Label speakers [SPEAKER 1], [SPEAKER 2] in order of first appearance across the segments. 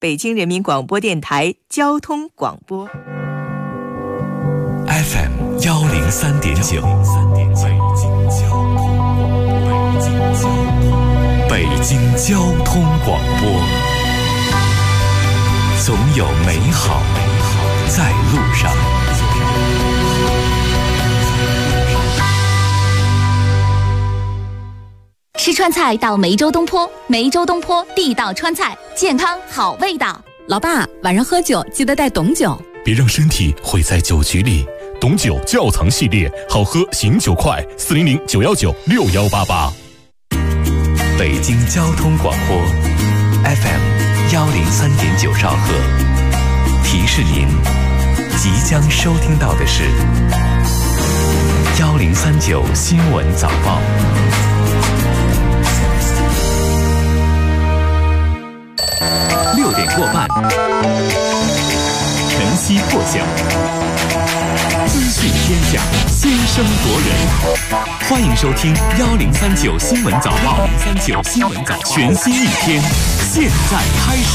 [SPEAKER 1] 北京人民广播电台交通广播
[SPEAKER 2] FM 103.9，北京交通广播，总有美好在路上。
[SPEAKER 3] 吃川菜到梅州东坡，梅州东坡地道川菜，健康好味道。
[SPEAKER 4] 老爸，晚上喝酒记得带董酒，
[SPEAKER 2] 别让身体毁在酒局里。董酒窖藏系列，好喝醒酒快，400-919-6188。北京交通广播 FM 103.9兆赫，提示您即将收听到的是1039新闻早报。6点过半，晨曦破晓，资讯天下，先声夺人。欢迎收听1039新闻早报，1039新闻早报，全新一天，现在开始。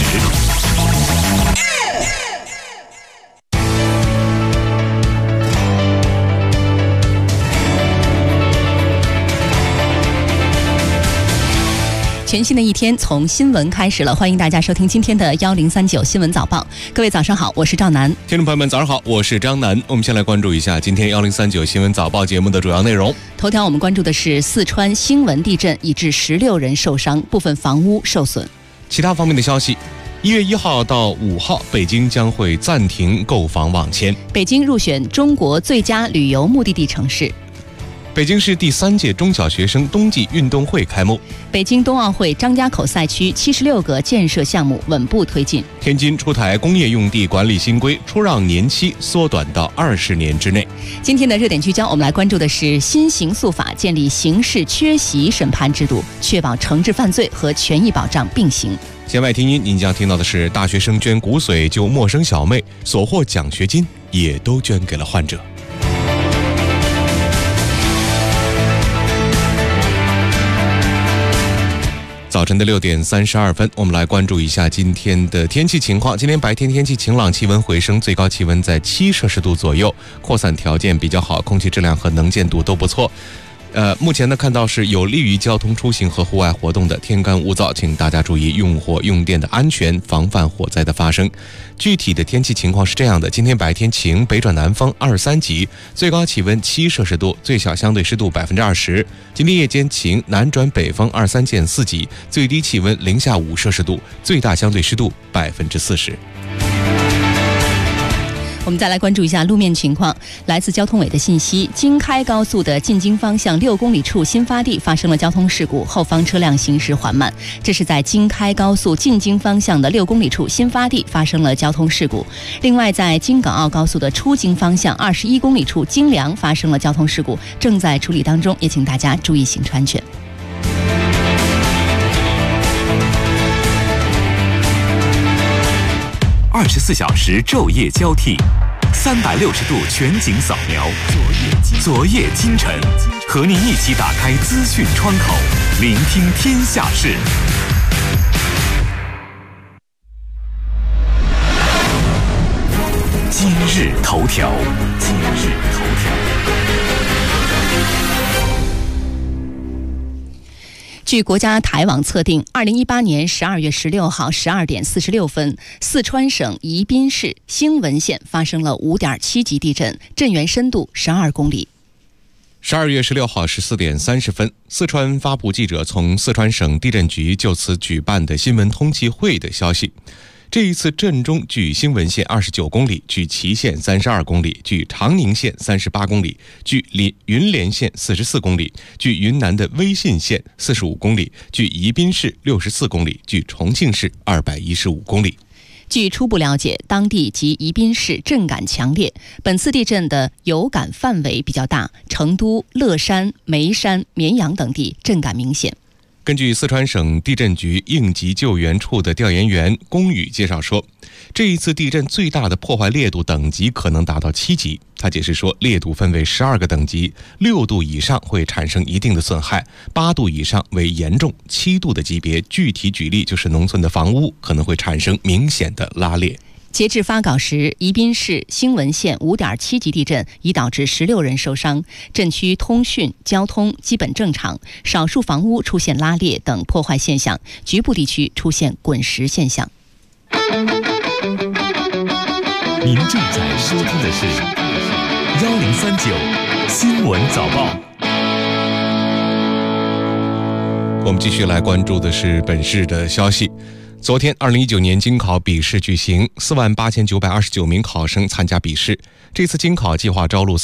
[SPEAKER 4] 全新的一天从新闻开始了，欢迎大家收听今天的1039新闻早报。各位早上好，我是赵楠。
[SPEAKER 5] 听众朋友们早上好，我是张楠。我们先来关注一下今天1039新闻早报节目的主要内容。
[SPEAKER 4] 头条我们关注的是四川兴文地震已致16人受伤，部分房屋受损。
[SPEAKER 5] 其他方面的消息，1月1号到5号，北京将会暂停购房网签。
[SPEAKER 4] 北京入选中国最佳旅游目的地城市。
[SPEAKER 5] 北京市第3届中小学生冬季运动会开幕。
[SPEAKER 4] 北京冬奥会张家口赛区76个建设项目稳步推进。
[SPEAKER 5] 天津出台工业用地管理新规，出让年期缩短到20年之内。
[SPEAKER 4] 今天的热点聚焦，我们来关注的是新刑诉法建立刑事缺席审判制度，确保惩治犯罪和权益保障并行。
[SPEAKER 5] 弦外听音，您将听到的是大学生捐骨髓救陌生小妹，所获奖学金也都捐给了患者。早晨的6点32分，我们来关注一下今天的天气情况。今天白天天气晴朗，气温回升，最高气温在7摄氏度左右，扩散条件比较好，空气质量和能见度都不错。目前呢看到是有利于交通出行和户外活动的，天干物燥，请大家注意用火用电的安全，防范火灾的发生。具体的天气情况是这样的：今天白天晴，北转南风2-3级，最高气温7摄氏度，最小相对湿度20%。今天夜间晴，南转北风2-3减4级，最低气温零下5摄氏度，最大相对湿度40%。
[SPEAKER 4] 我们再来关注一下路面情况。来自交通委的信息，京开高速的进京方向6公里处新发地发生了交通事故，后方车辆行驶缓慢。这是在京开高速进京方向的6公里处新发地发生了交通事故。另外，在京港澳高速的出京方向21公里处京梁发生了交通事故，正在处理当中，也请大家注意行车安全。
[SPEAKER 2] 24小时昼夜交替，360度全景扫描，昨夜今晨，和您一起打开资讯窗口，聆听天下事。今日头条。
[SPEAKER 4] 据国家台网测定，2018年12月16号12点46分，四川省宜宾市兴文县发生了5.7级地震，震源深度12公里。
[SPEAKER 5] 12月16号14点30分，四川发布记者从四川省地震局就此举办的新闻通气会的消息。这一次震中距兴文县29公里，距祁县32公里，距长宁县38公里，距云连县44公里，距云南的威信县45公里，距宜宾市64公里，距重庆市215公里。
[SPEAKER 4] 据初步了解，当地及宜宾市震感强烈，本次地震的有感范围比较大，成都、乐山、眉山、绵阳等地震感明显。
[SPEAKER 5] 根据四川省地震局应急救援处的调研员龚宇介绍说，这一次地震最大的破坏烈度等级可能达到7级。 他解释说，烈度分为12个等级，6度以上会产生一定的损害，8度以上为严重，7度的级别具体举例就是农村的房屋可能会产生明显的拉裂。
[SPEAKER 4] 截至发稿时，宜宾市兴文县5.7级地震已导致16人受伤，震区通讯、交通基本正常，少数房屋出现拉裂等破坏现象，局部地区出现滚石现象。
[SPEAKER 2] 您正在收听的是1039新闻早报。
[SPEAKER 5] 我们继续来关注的是本市的消息。昨天2019年京考笔试举行，48929名考生参加笔试。这次京考计划招录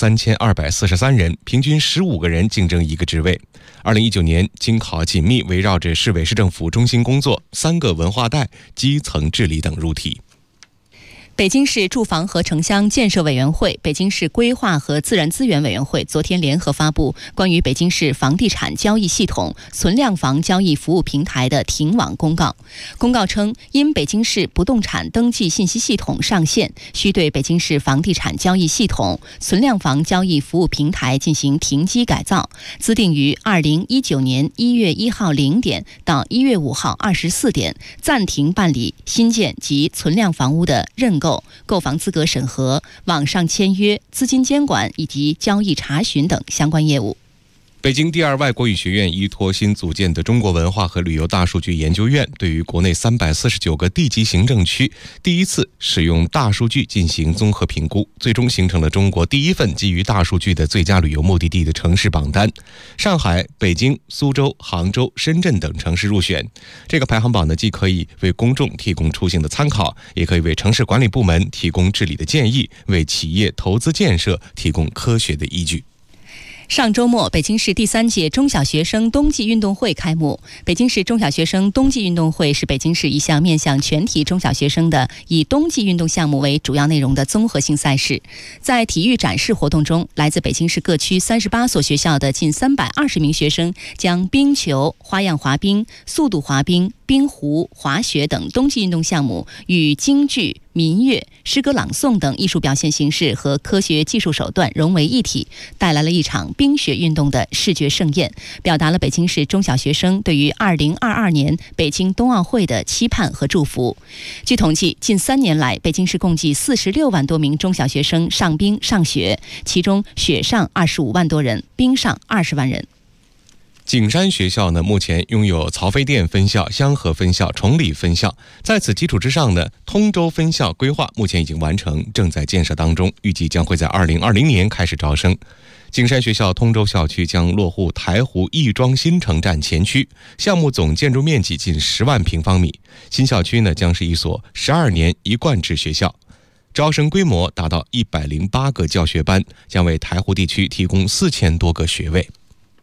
[SPEAKER 5] 3243人，平均15个人竞争一个职位。2019年京考紧密围绕着市委市政府中心工作、3个文化带、基层治理等入题。
[SPEAKER 4] 北京市住房和城乡建设委员会、北京市规划和自然资源委员会昨天联合发布关于北京市房地产交易系统存量房交易服务平台的停网公告。公告称，因北京市不动产登记信息系统上线，需对北京市房地产交易系统存量房交易服务平台进行停机改造，自定于2019年1月1号0点到1月5号24点暂停办理新建及存量房屋的认购、购房资格审核、网上签约、资金监管以及交易查询等相关业务。
[SPEAKER 5] 北京第2外国语学院依托新组建的中国文化和旅游大数据研究院，对于国内349个地级行政区第一次使用大数据进行综合评估，最终形成了中国第一份基于大数据的最佳旅游目的地的城市榜单。上海、北京、苏州、杭州、深圳等城市入选。这个排行榜呢，既可以为公众提供出行的参考，也可以为城市管理部门提供治理的建议，为企业投资建设提供科学的依据。
[SPEAKER 4] 上周末，北京市第3届中小学生冬季运动会开幕。北京市中小学生冬季运动会是北京市一项面向全体中小学生的以冬季运动项目为主要内容的综合性赛事。在体育展示活动中，来自北京市各区38所学校的近320名学生将冰球、花样滑冰、速度滑冰、冰壶、滑雪等冬季运动项目与京剧、民乐、诗歌朗诵等艺术表现形式和科学技术手段融为一体，带来了一场冰雪运动的视觉盛宴，表达了北京市中小学生对于2022年北京冬奥会的期盼和祝福。据统计，近3年来，北京市共计46万多名中小学生上冰上雪，其中雪上25万多人，冰上20万人。
[SPEAKER 5] 景山学校呢，目前拥有曹妃甸分校、香河分校、崇礼分校。在此基础之上呢，通州分校规划目前已经完成，正在建设当中，预计将会在2020年开始招生。景山学校通州校区将落户台湖亦庄新城站前区，项目总建筑面积近10万平方米。新校区呢，将是一所12年一贯制学校，招生规模达到108个教学班，将为台湖地区提供4000多个学位。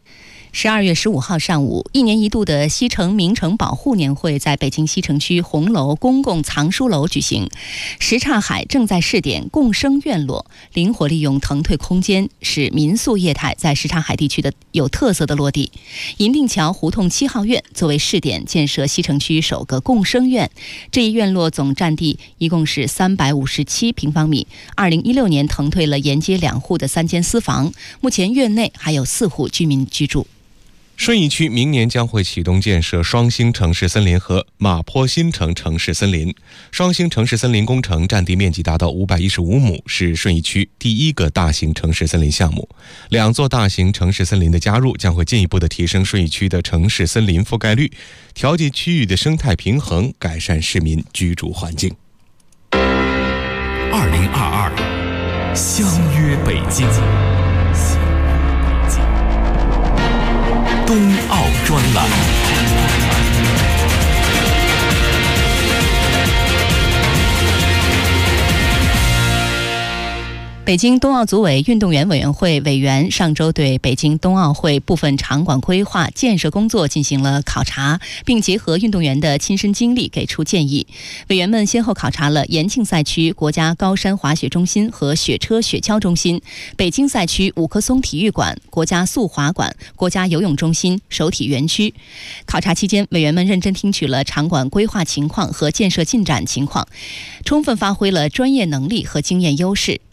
[SPEAKER 4] 12月15号上午，一年一度的西城名城保护年会在北京西城区红楼公共藏书楼举行。什刹海正在试点共生院落，灵活利用腾退空间，使民宿业态在什刹海地区的有特色的落地。银锭桥胡同7号院作为试点，建设西城区首个共生院。这一院落总占地一共是357平方米。2016年腾退了沿街2户的3间私房，目前院内还有4户居民居住。
[SPEAKER 5] 顺义区明年将会启动建设双星城市森林和马坡新城城市森林。双星城市森林工程占地面积达到515亩，是顺义区第1个大型城市森林项目。2座大型城市森林的加入，将会进一步的提升顺义区的城市森林覆盖率，调节区域的生态平衡，改善市民居住环境。
[SPEAKER 2] 2022相约北京。冬奥专栏。
[SPEAKER 4] 北京冬奥组委运动员委员会委员上周对北京冬奥会部分场馆规划建设工作进行了考察，并结合运动员的亲身经历给出建议。委员们先后考察了延庆赛区国家高山滑雪中心和雪车雪橇中心、北京赛区五棵松体育馆、国家速滑馆、国家游泳中心、首体园区。考察期间，委员们认真听取了场馆规划情况和建设进展情况，充分发挥了专业能力和经验优势，详细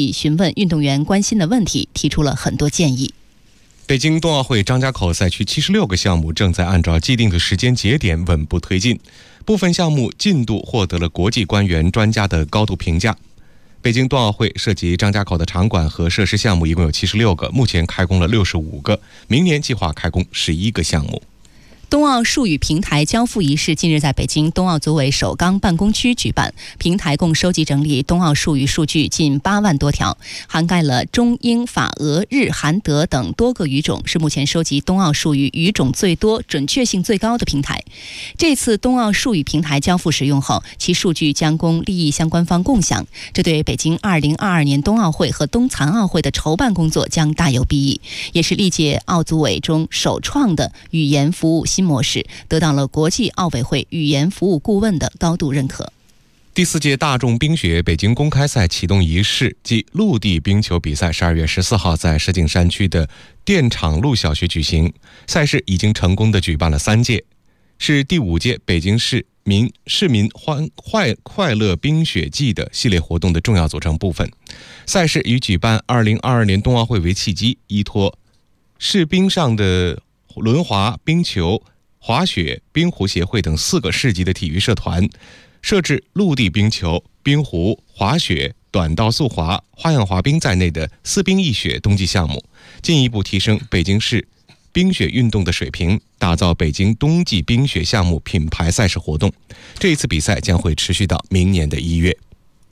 [SPEAKER 4] 起询问运动员关心的问题，提出了很多建议。
[SPEAKER 5] 北京冬奥会张家口赛区76个项目正在按照既定的时间节点稳步推进，部分项目进度获得了国际官员专家的高度评价。北京冬奥会涉及张家口的场馆和设施项目一共有76个，目前开工了65个，明年计划开工11个项目。
[SPEAKER 4] 冬奥术语平台交付仪式近日在北京冬奥组委首钢办公区举办，平台共收集整理冬奥术语数据近8万多条，涵盖了中英法俄日韩德等多个语种，是目前收集冬奥术语语种最多、准确性最高的平台。这次冬奥术语平台交付使用后，其数据将供利益相关方共享，这对北京2022年冬奥会和冬残奥会的筹办工作将大有裨益，也是历届奥组委中首创的语言服务新模式，得到了国际奥委会语言服务顾问的高度认可。
[SPEAKER 5] 第4届大众冰雪北京公开赛启动仪式暨陆地冰球比赛12月14号在石景山区的电厂路小学举行，赛事已经成功地举办了3届，是第5届北京市民快乐冰雪季的系列活动的重要组成部分。赛事以举办2022年冬奥会为契机，依托市冰上的轮滑、冰球、滑雪、冰壶协会等4个市级的体育社团，设置陆地冰球、冰壶、滑雪、短道速滑、花样滑冰在内的4冰1雪冬季项目，进一步提升北京市冰雪运动的水平，打造北京冬季冰雪项目品牌赛事活动。这一次比赛将会持续到明年的1月。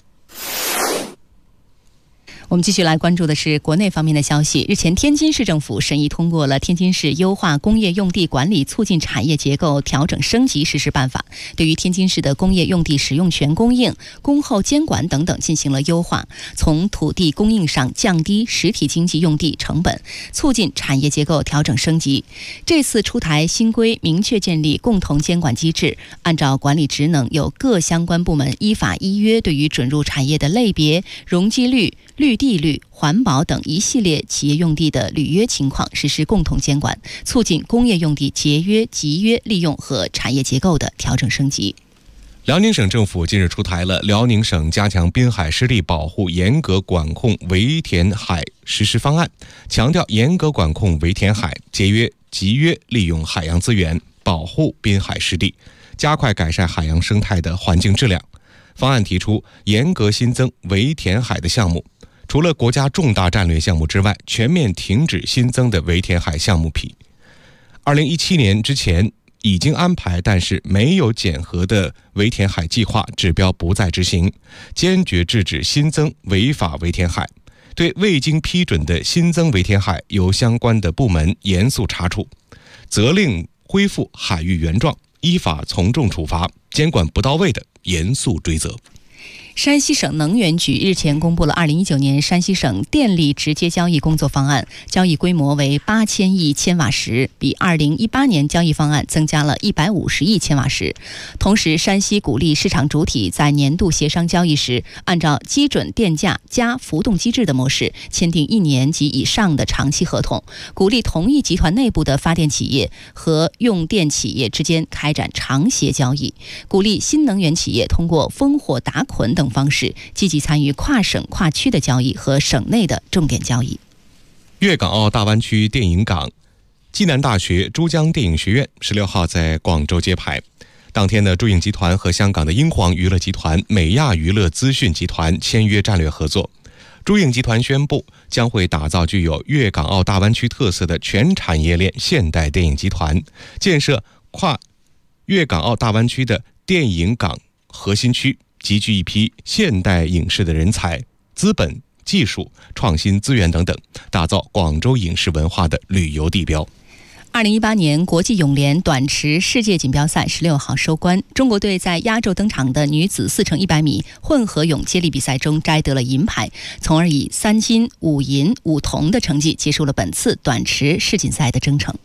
[SPEAKER 4] 我们继续来关注的是国内方面的消息。日前，天津市政府审议通过了《天津市优化工业用地管理促进产业结构调整升级实施办法》，对于天津市的工业用地使用权供应、供后监管等等进行了优化，从土地供应上降低实体经济用地成本，促进产业结构调整升级。这次出台新规，明确建立共同监管机制，按照管理职能，由各相关部门依法依约对于准入产业的类别、容积率、绿地率、环保等一系列企业用地的履约情况实施共同监管，促进工业用地节约、集约利用和产业结构的调整升级。
[SPEAKER 5] 辽宁省政府近日出台了《辽宁省加强滨海湿地保护严格管控围填海实施方案》，强调严格管控围填海，节约、集约利用海洋资源，保护滨海湿地，加快改善海洋生态的环境质量。方案提出严格新增围填海的项目，除了国家重大战略项目之外，全面停止新增的围填海项目批。2017年之前已经安排但是没有检核的围填海计划指标不再执行，坚决制止新增违法围填海。对未经批准的新增围填海，由相关的部门严肃查处，责令恢复海域原状，依法从重处罚，监管不到位的严肃追责。
[SPEAKER 4] 山西省能源局日前公布了2019年山西省电力直接交易工作方案，交易规模为8000亿千瓦时，比2018年交易方案增加了150亿千瓦时。同时，山西鼓励市场主体在年度协商交易时，按照基准电价加浮动机制的模式，签订1年及以上的长期合同，鼓励同一集团内部的发电企业和用电企业之间开展长协交易，鼓励新能源企业通过烽火打捆等方式积极参与跨省跨区的交易和省内的重点交易。
[SPEAKER 5] 粤港澳大湾区电影港，暨南大学珠江电影学院16号在广州揭牌。当天呢，珠影集团和香港的英皇娱乐集团、美亚娱乐资讯集团签约战略合作。珠影集团宣布将会打造具有粤港澳大湾区特色的全产业链现代电影集团，建设跨粤港澳大湾区的电影港核心区，集聚一批现代影视的人才、资本、技术、创新资源等等，打造广州影视文化的旅游地标。
[SPEAKER 4] 2018年国际泳联短池世界锦标赛16号收官，中国队在压轴登场的女子4×100米混合泳接力比赛中摘得了银牌，从而以3金5银5铜的成绩结束了本次短池世锦赛的征程。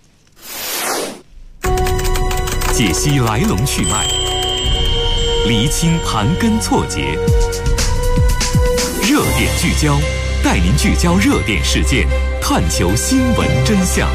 [SPEAKER 2] 解析来龙去脉，厘清盘根错节，热点聚焦，带您聚焦热点事件，探求新闻真相。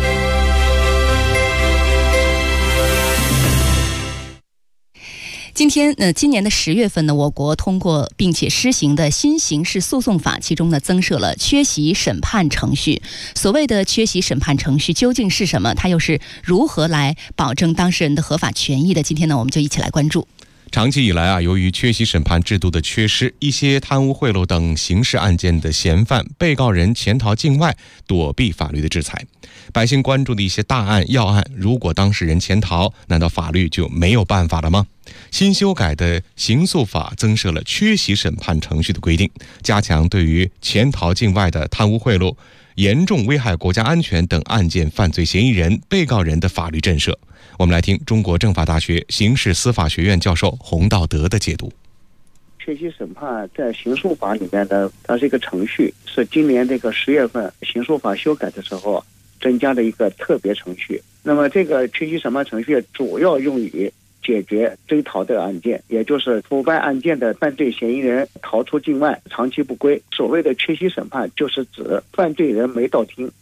[SPEAKER 4] 今年的10月份呢，我国通过并且施行的新刑事诉讼法，其中呢增设了缺席审判程序。所谓的缺席审判程序究竟是什么？它又是如何来保证当事人的合法权益的？今天呢，我们就一起来关注。
[SPEAKER 5] 长期以来由于缺席审判制度的缺失，一些贪污贿赂等刑事案件的嫌犯、被告人潜逃境外，躲避法律的制裁。百姓关注的一些大案要案，如果当事人潜逃，难道法律就没有办法了吗？新修改的刑诉法增设了缺席审判程序的规定，加强对于潜逃境外的贪污贿赂、严重危害国家安全等案件犯罪嫌疑人、被告人的法律震慑。我们来听中国政法大学刑事司法学院教授洪道德的解读。
[SPEAKER 6] 缺席审判在刑诉法里面呢，它是一个程序，是今年这个10月份刑诉法修改的时候增加的一个特别程序。那么这个缺席审判程序主要用于解决追逃的案件，也就是腐败案件的犯罪嫌疑人逃出境外长期不归。所谓的缺席审判就是指犯罪人没到庭，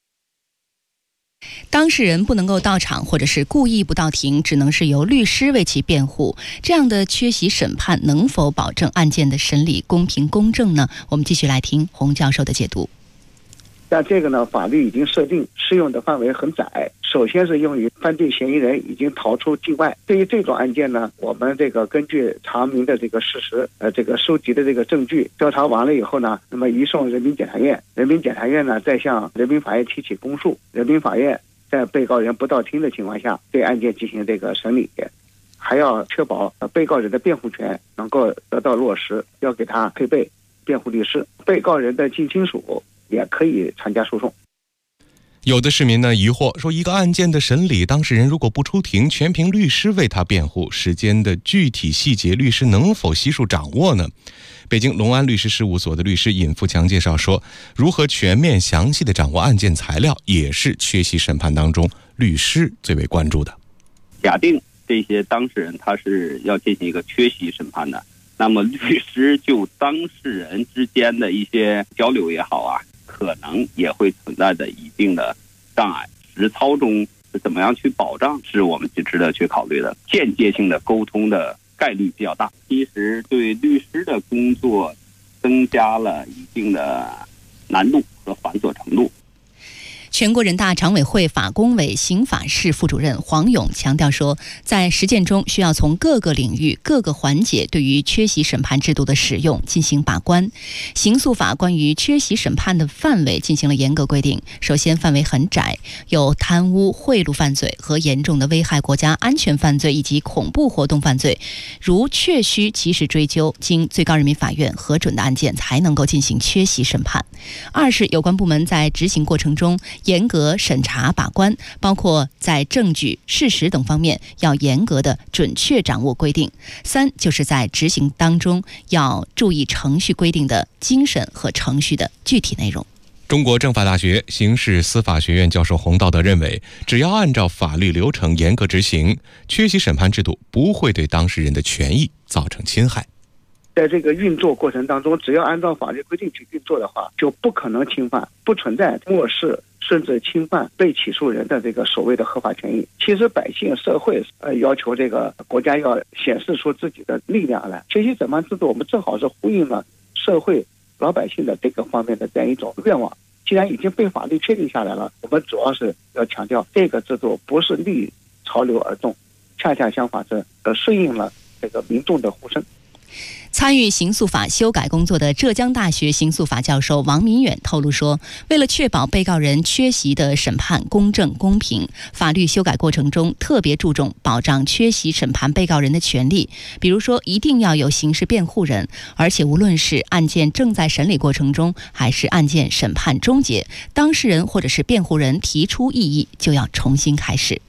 [SPEAKER 4] 当事人不能够到场，或者是故意不到庭，只能是由律师为其辩护。这样的缺席审判能否保证案件的审理公平公正呢？我们继续来听洪教授的解读。
[SPEAKER 6] 但这个呢，法律已经设定适用的范围很窄。首先是用于犯罪嫌疑人已经逃出境外。对于这种案件呢，我们这个根据查明的这个事实，这个收集的这个证据，调查完了以后呢，那么移送人民检察院，人民检察院呢再向人民法院提起公诉，人民法院在被告人不到庭的情况下，对案件进行这个审理，还要确保被告人的辩护权能够得到落实，要给他配备辩护律师，被告人的近亲属也可以参加诉讼。
[SPEAKER 5] 有的市民呢疑惑说，一个案件的审理，当事人如果不出庭，全凭律师为他辩护，时间的具体细节，律师能否悉数掌握呢？北京隆安律师事务所的律师尹富强介绍说，如何全面详细的掌握案件材料，也是缺席审判当中律师最为关注的。
[SPEAKER 7] 假定这些当事人他是要进行一个缺席审判的，那么律师就当事人之间的一些交流也好可能也会存在着一定的障碍。实操中是怎么样去保障，是我们值得去考虑的。间接性的沟通的概率比较大，其实对律师的工作增加了一定的难度和繁琐程度。
[SPEAKER 4] 全国人大常委会法工委刑法室副主任黄勇强调说，在实践中需要从各个领域各个环节对于缺席审判制度的使用进行把关。刑诉法关于缺席审判的范围进行了严格规定，首先范围很窄，有贪污贿赂犯罪和严重的危害国家安全犯罪以及恐怖活动犯罪，如确需及时追究，经最高人民法院核准的案件才能够进行缺席审判。二是有关部门在执行过程中严格审查把关，包括在证据、事实等方面要严格的准确掌握规定。三就是在执行当中要注意程序规定的精神和程序的具体内容。
[SPEAKER 5] 中国政法大学刑事司法学院教授洪道德认为，只要按照法律流程严格执行，缺席审判制度不会对当事人的权益造成侵害。
[SPEAKER 6] 在这个运作过程当中，只要按照法律规定去运作的话，就不可能侵犯，不存在漠视甚至侵犯被起诉人的这个所谓的合法权益。其实百姓社会要求这个国家要显示出自己的力量来，缺席审判制度我们正好是呼应了社会老百姓的这个方面的这样一种愿望。既然已经被法律确定下来了，我们主要是要强调这个制度不是逆潮流而动，恰恰相反是顺应了这个民众的呼声。
[SPEAKER 4] 参与刑诉法修改工作的浙江大学刑诉法教授王民远透露说，为了确保被告人缺席的审判公正公平，法律修改过程中特别注重保障缺席审判被告人的权利。比如说，一定要有刑事辩护人，而且无论是案件正在审理过程中，还是案件审判终结，当事人或者是辩护人提出异议，就要重新开始。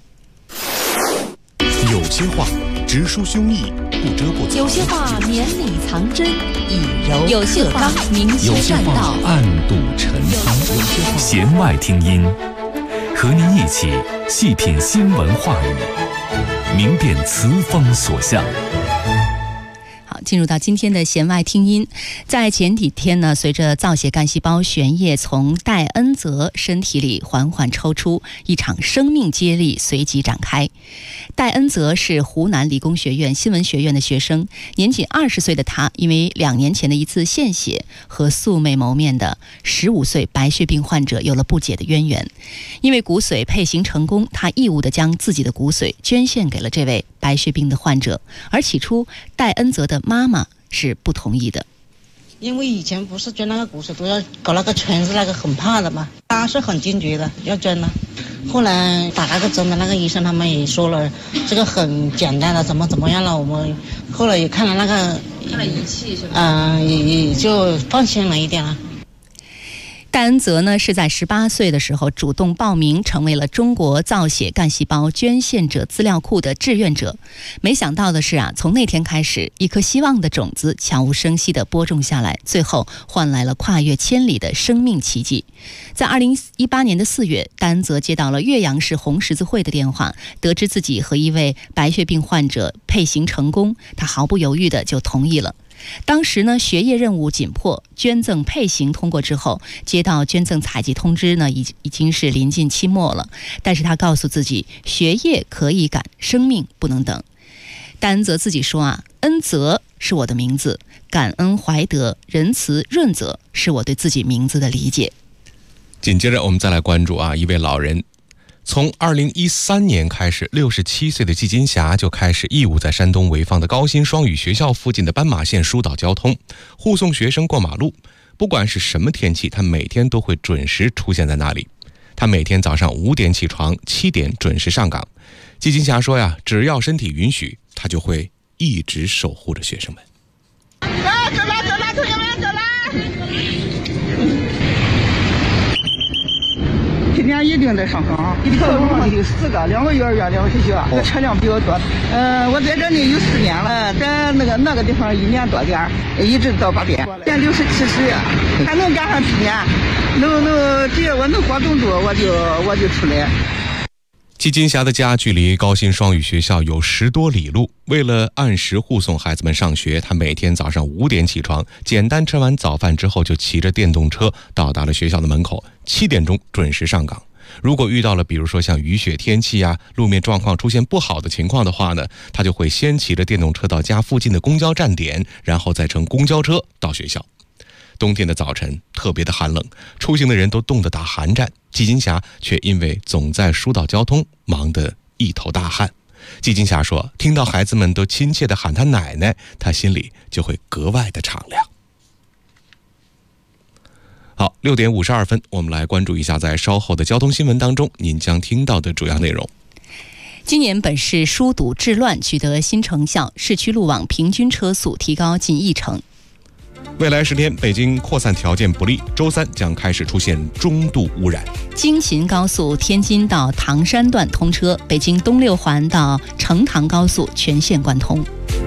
[SPEAKER 2] 有些话直抒胸臆，不遮不藏；
[SPEAKER 3] 有些话绵里藏针，以柔
[SPEAKER 4] 有些话明
[SPEAKER 2] 有些话
[SPEAKER 4] 修栈道，
[SPEAKER 2] 暗度陈仓；有些话弦外听音，和您一起细品新闻话语，明辨词锋所向。
[SPEAKER 4] 进入到今天的弦外听音。在前几天呢，随着造血干细胞悬液从戴恩泽身体里缓缓抽出，一场生命接力随即展开。戴恩泽是湖南理工学院新闻学院的学生，年仅20岁的他，因为2年前的一次献血和素未谋面的15岁白血病患者有了不解的渊源。因为骨髓配型成功，他义务地将自己的骨髓捐献给了这位白血病的患者，而起初戴恩泽的妈妈是不同意的。
[SPEAKER 8] 因为以前不是捐那个骨髓都要搞那个圈子，那个很怕的嘛，他是很坚决的要捐了。后来打那个针的那个医生他们也说了，这个很简单的，怎么样了，我们后来也看了那个仪器是吧？也就放心了一点了。
[SPEAKER 4] 戴恩泽呢是在18岁的时候主动报名，成为了中国造血干细胞捐献者资料库的志愿者。没想到的是从那天开始，一颗希望的种子悄无声息地播种下来，最后换来了跨越千里的生命奇迹。在2018年的4月，戴恩泽接到了岳阳市红十字会的电话，得知自己和一位白血病患者配型成功，他毫不犹豫地就同意了。当时呢，学业任务紧迫，捐赠配型通过之后，接到捐赠采集通知呢，已经是临近期末了。但是他告诉自己，学业可以赶，生命不能等。戴恩泽自己说恩泽是我的名字，感恩怀德、仁慈、润泽是我对自己名字的理解。
[SPEAKER 5] 紧接着我们再来关注一位老人。从2013年开始，67岁的季金霞就开始义务在山东潍坊的高新双语学校附近的斑马线疏导交通，护送学生过马路。不管是什么天气，他每天都会准时出现在那里。他每天早上5点起床，7点准时上岗。季金霞说只要身体允许，他就会一直守护着学生们。
[SPEAKER 9] 走了，同学们走了。今天一定得上岗，一条路上有4个，2个幼儿园，2个学校，这车辆比较多。我在这里有4年了，在那个地方1年多点，一直到8点。现在60、70，还能赶上7年，只要我能活动住，我就出来。
[SPEAKER 5] 季金霞的家距离高新双语学校有10多里路，为了按时护送孩子们上学，他每天早上5点起床，简单吃完早饭之后就骑着电动车到达了学校的门口，7点钟准时上岗。如果遇到了比如说像雨雪天气路面状况出现不好的情况的话呢，他就会先骑着电动车到家附近的公交站点，然后再乘公交车到学校。冬天的早晨特别的寒冷，出行的人都冻得打寒战，季金霞却因为总在疏导交通，忙得一头大汗。季金霞说，听到孩子们都亲切地喊她奶奶，她心里就会格外的敞亮。好，6点52分，我们来关注一下在稍后的交通新闻当中您将听到的主要内容。
[SPEAKER 4] 今年本市疏堵治乱取得新成效，市区路网平均车速提高近1成。
[SPEAKER 5] 未来10天，北京扩散条件不利，周3将开始出现中度污染。
[SPEAKER 4] 京秦高速天津到唐山段通车，北京东6环到成唐高速全线贯通。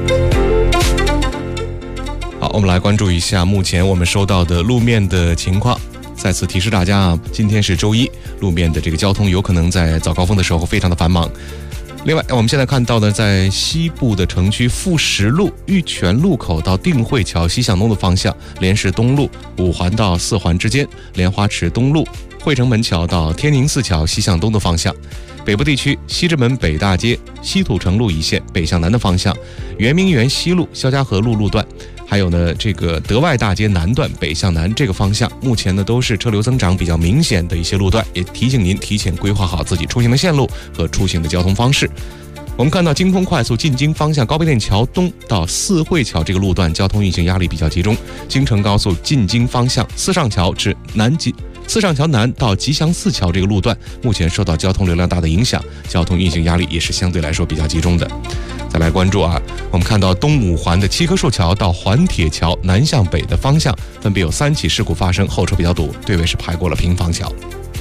[SPEAKER 5] 好，我们来关注一下目前我们收到的路面的情况。再次提示大家今天是周1，路面的这个交通有可能在早高峰的时候非常的繁忙。另外，我们现在看到的，在西部的城区富实路玉泉路口到定慧桥西向东的方向，莲市东路5环到4环之间，莲花池东路汇成门桥到天宁寺桥西向东的方向。北部地区，西直门北大街西土城路一线北向南的方向，圆明园西路肖家河路路段，还有呢这个德外大街南段北向南这个方向，目前呢都是车流增长比较明显的一些路段，也提醒您提前规划好自己出行的线路和出行的交通方式。我们看到京通快速进京方向高碑店桥东到四惠桥这个路段交通运行压力比较集中，京承高速进京方向四上桥至四上桥南到吉祥寺桥这个路段目前受到交通流量大的影响，交通运行压力也是相对来说比较集中的。再来关注我们看到东5环的七棵树桥到环铁桥南向北的方向分别有3起事故发生，后车比较堵，队尾是排过了平房桥。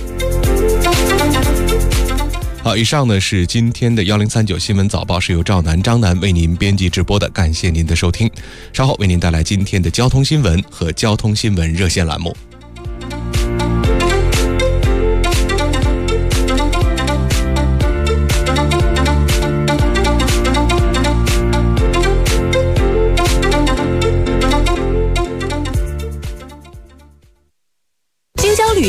[SPEAKER 5] 好，以上呢是今天的1039新闻早报，是由赵楠、张楠为您编辑直播的，感谢您的收听。稍后为您带来今天的交通新闻和交通新闻热线栏目。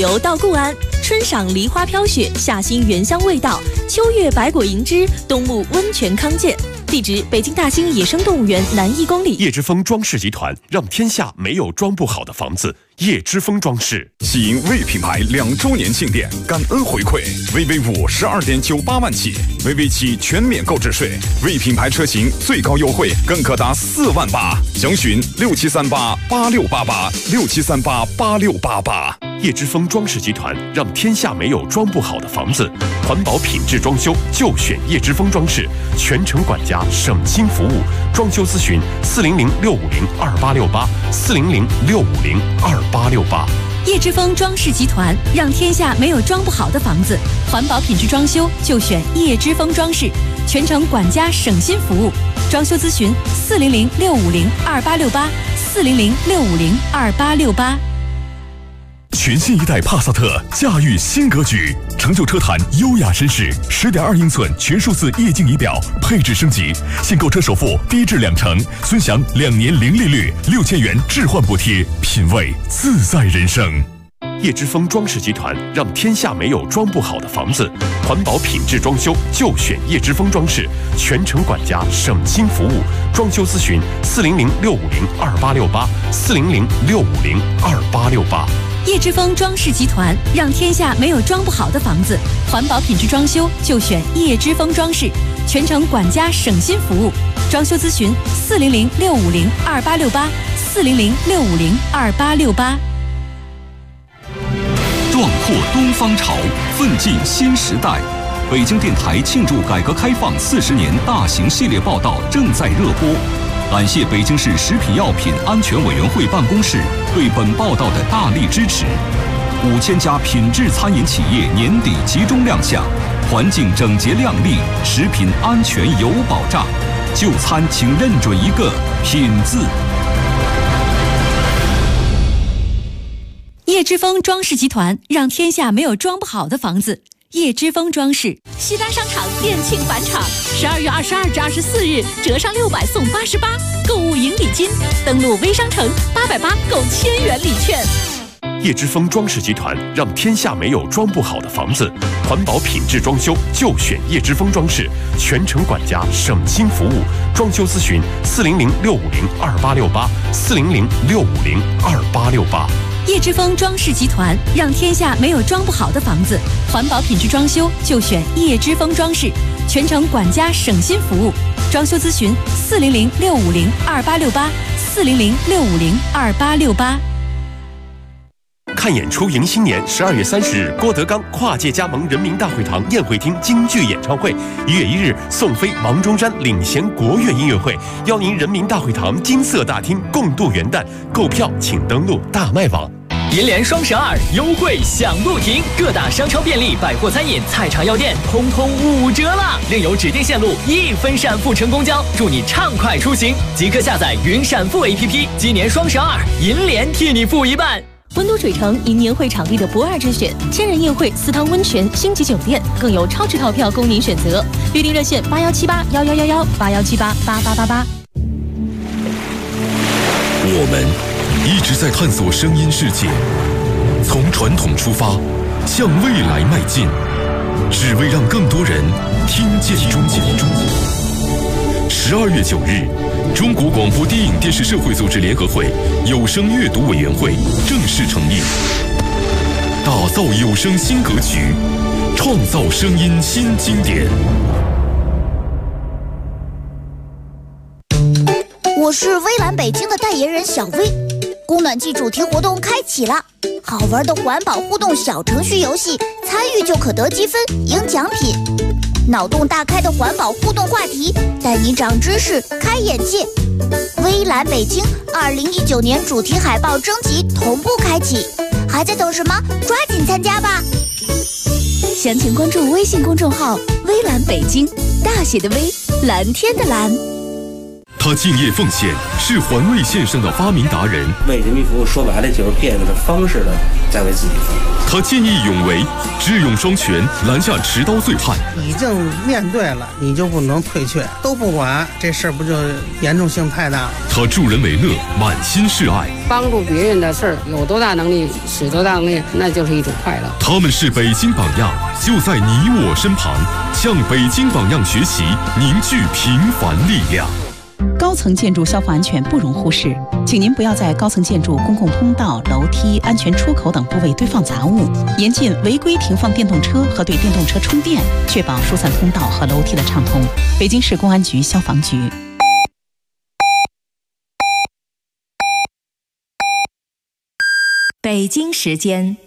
[SPEAKER 10] 游到固安，春赏梨花飘雪，夏欣原香味道，秋月百果盈枝，冬沐温泉康健。地址：北京大兴野生动物园南1公里。
[SPEAKER 11] 叶之峰装饰集团，让天下没有装不好的房子。叶之峰装饰
[SPEAKER 12] 喜迎魏品牌2周年庆典，感恩回馈，VV5 12.98万起，VV7全免购置税，魏品牌车型最高优惠更可达4万8，详询67388688，67388688。叶之峰装饰集团，让天下没有装不好的房子。环保品质装修就选叶之峰装饰，全程管家，省心服务。装修咨询400-650-2868，400-650-2868。
[SPEAKER 10] 叶之峰装饰集团，让天下没有装不好的房子。环保品质装修就选叶之峰装饰，全程管家，省心服务。装修咨询400-650-2868，400-650-2868。
[SPEAKER 12] 全新一代帕萨特驾驭新格局，成就车坛优雅绅士。10.2英寸全数字液晶仪表，配置升级，限购车首付低至2成，尊享2年零利率，6000元置换补贴，品味自在人生。叶之峰装饰集团，让天下没有装不好的房子。环保品质装修就选叶之峰装饰，全程管家，省心服务。装修咨询400-650-2868，400-650-2868。
[SPEAKER 10] 叶之峰装饰集团，让天下没有装不好的房子。环保品质装修就选叶之峰装饰，全程管家，省心服务。装修咨询400-650-2868，400-650-2868。
[SPEAKER 13] 壮阔东方潮，奋进新时代。北京电台庆祝改革开放40年大型系列报道正在热播。感谢北京市食品药品安全委员会办公室对本报道的大力支持。5000家品质餐饮企业年底集中亮相，环境整洁亮丽，食品安全有保障。就餐请认准一个品字。
[SPEAKER 10] 叶之峰装饰集团，让天下没有装不好的房子。叶之峰装饰，西单商场店庆返场，12月22至24日折上600送88，购物赢礼金，登录微商城880购1000元礼券。
[SPEAKER 12] 叶之峰装饰集团，让天下没有装不好的房子。环保品质装修就选叶之峰装饰，全程管家，省心服务。装修咨询400-650-2868，400-650-2868。
[SPEAKER 10] 叶之峰装饰集团，让天下没有装不好的房子。环保品质装修就选叶之峰装饰，全程管家，省心服务。装修咨询400-650-2868，400-650-2868。
[SPEAKER 12] 看演出迎新年，12月30日，郭德纲跨界加盟人民大会堂宴会厅京剧演唱会；1月1日，宋飞、王中山领衔国乐音乐会，邀您人民大会堂金色大厅共度元旦。购票请登录大麦网。
[SPEAKER 14] 银联双12优惠享不停，各大商超便利、百货餐饮、菜场药店通通5折啦！另有指定线路1分闪付乘公交，祝你畅快出行！即刻下载云闪付 APP， 今年双12，银联替你付一半。
[SPEAKER 10] 温都水城迎年会场地的不二之选，千人宴会、4汤温泉、星级酒店，更有超值套票供您选择。预订热线81781111，8178888888。
[SPEAKER 15] 我们一直在探索声音世界，从传统出发，向未来迈进，只为让更多人听见中国。12月9日，中国广播电影电视社会组织联合会有声阅读委员会正式成立，打造有声新格局，创造声音新经典。
[SPEAKER 16] 我是微蓝北京的代言人小薇，供暖季主题活动开启了，好玩的环保互动小程序游戏，参与就可得积分赢奖品。脑洞大开的环保互动话题，带你长知识开眼界。微蓝北京2019年主题海报征集同步开启，还在等什么？抓紧参加吧！
[SPEAKER 10] 详情关注微信公众号微蓝北京，大写的微，蓝天的蓝。
[SPEAKER 15] 他敬业奉献，是环卫线上的发明达人。
[SPEAKER 17] 为人民服务，说白了就是变个方式的在为自己服务。
[SPEAKER 15] 他见义勇为，智勇双全，拦下持刀罪犯。
[SPEAKER 18] 已经面对了，你就不能退却，都不管，这事儿不就严重性太大了？
[SPEAKER 15] 他助人为乐，满心是爱，
[SPEAKER 19] 帮助别人的事儿，有多大能力使多大能力，那就是一种快乐。
[SPEAKER 15] 他们是北京榜样，就在你我身旁，向北京榜样学习，凝聚平凡力量。
[SPEAKER 20] 高层建筑消防安全不容忽视，请您不要在高层建筑公共通道、楼梯、安全出口等部位堆放杂物，严禁违规停放电动车和对电动车充电，确保疏散通道和楼梯的畅通。北京市公安局消防局。
[SPEAKER 1] 北京时间